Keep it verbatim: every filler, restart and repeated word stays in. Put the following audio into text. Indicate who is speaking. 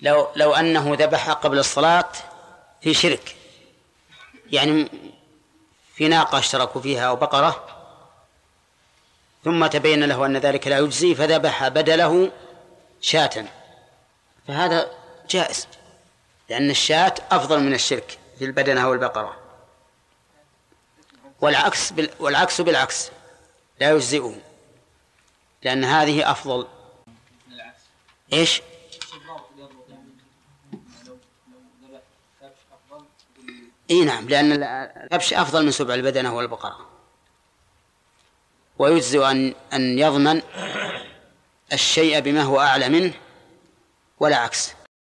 Speaker 1: لو لو أنه ذبح قبل الصلاة في شرك، يعني في ناقة اشتركوا فيها أو بقرة، ثم تبين له أن ذلك لا يجزي فذبح بدله شاة، فهذا جائز، لأن الشاة أفضل من الشرك في البدنة أو البقرة. والعكس بال... والعكس بالعكس لا يجزئه، لأن هذه أفضل. إيش؟ إيه نعم، لأن الكبش أفضل من سبع البدنة والبقرة. ويجزئ أن أن يضمن الشيء بما هو أعلى منه ولا عكس.